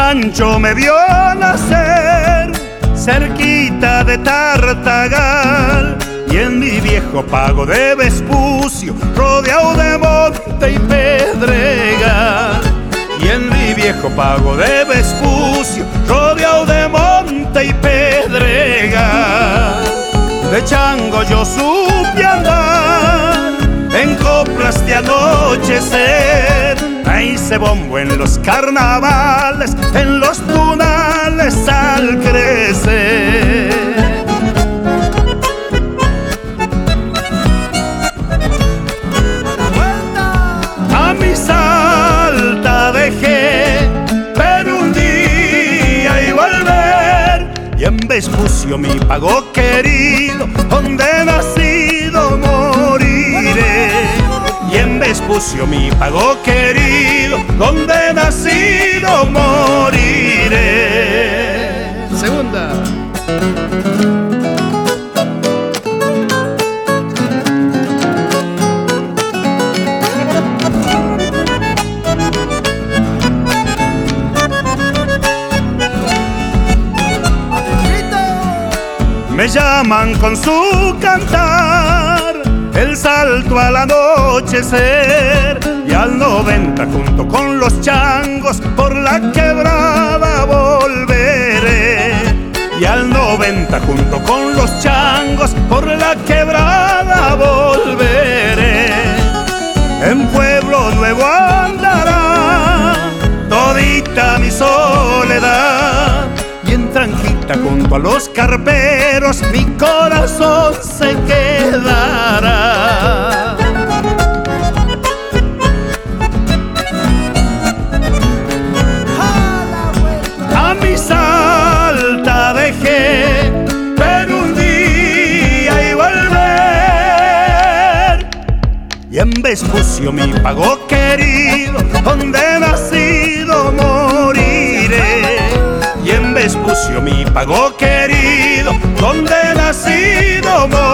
rancho me vio nacer, cerquita de Tartagal, y en mi viejo pago de Vespucio, rodeado de monte y pedregal. Y en mi viejo pago de Vespucio, rodeado de monte y pedregal. De chango yo supe andar en coplas de anochecer, ahí se bombo en los carnavales, en los tunales al crecer. A mi Salta dejé, pero un día iba a volver, y en Vespucio mi pago querido, donde nacido moriré. Y en Vespucio mi pago querido, donde nacido moriré. Segunda. Me llaman con su cantar, el salto al anochecer, y al 90 junto con los changos por la quebrada volveré. Y al 90 junto con los changos por la quebrada volveré. En Pueblo Nuevo andará todita mi soledad, y en Tranquita junto a los carperos mi corazón se quedará. A mi Salta dejé, pero un día iba a volver, y en Vespucio mi pago querido, donde nacido moriré. Y en Vespucio mi pago querido, donde nacido moriré.